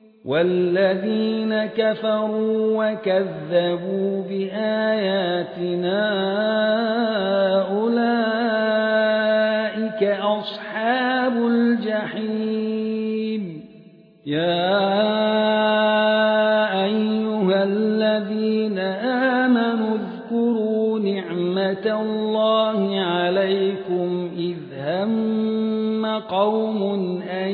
والذين كفروا وكذبوا بآياتنا أولئك أصحاب الجحيم يا أيها الذين آمنوا اذكروا نعمة الله عليكم إذ هم قوم أن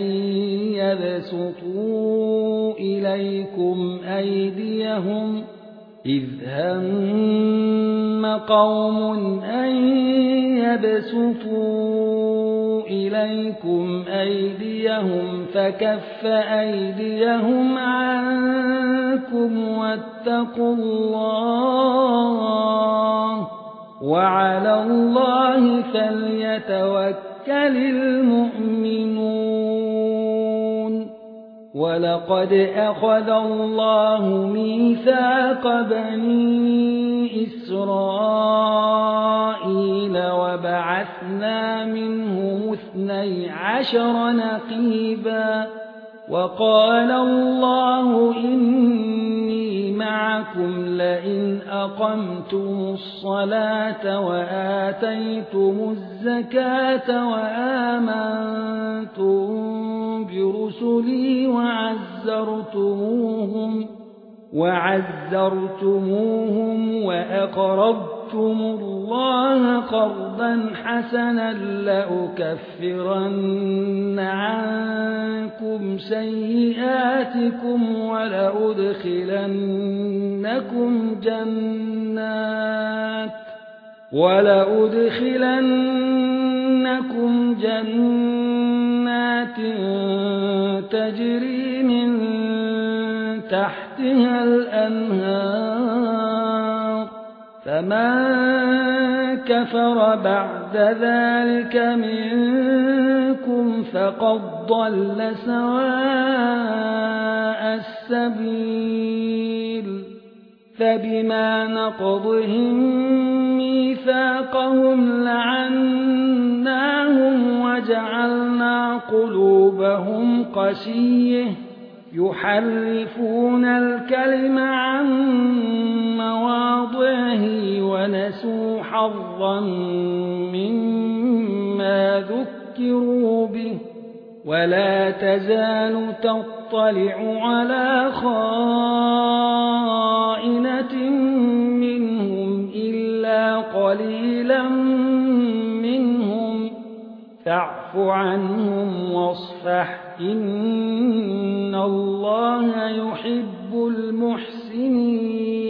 يبسطوا إليكم أيديهم فكف أيديهم عنكم واتقوا الله وعلى الله فليتوكل المؤمنون ولقد أخذ الله ميثاق بني إسرائيل وبعثنا منهم 12 نقيبا وقال الله إني معكم لئن أقمتم الصلاة وآتيتم الزكاة وآمنتم برسلي وعزرتموهم وأقرضتم الله قرضا حسنا لأكفرن عنكم سيئاتكم ولأدخلنكم جنات تجري من تحتها الأنهار فمن كفر بعد ذلك منكم فقد ضل سواء السبيل فبما نقضهم ميثاقهم لعناهم وجعلنا قلوبهم قسية يحرفون الكلم عن مواضعه ونسوا حظا مما ذكروا به ولا تزال تطلع على خائنة منهم إلا قليلا منهم فاعف عنهم واصفح إن الله يحب المحسنين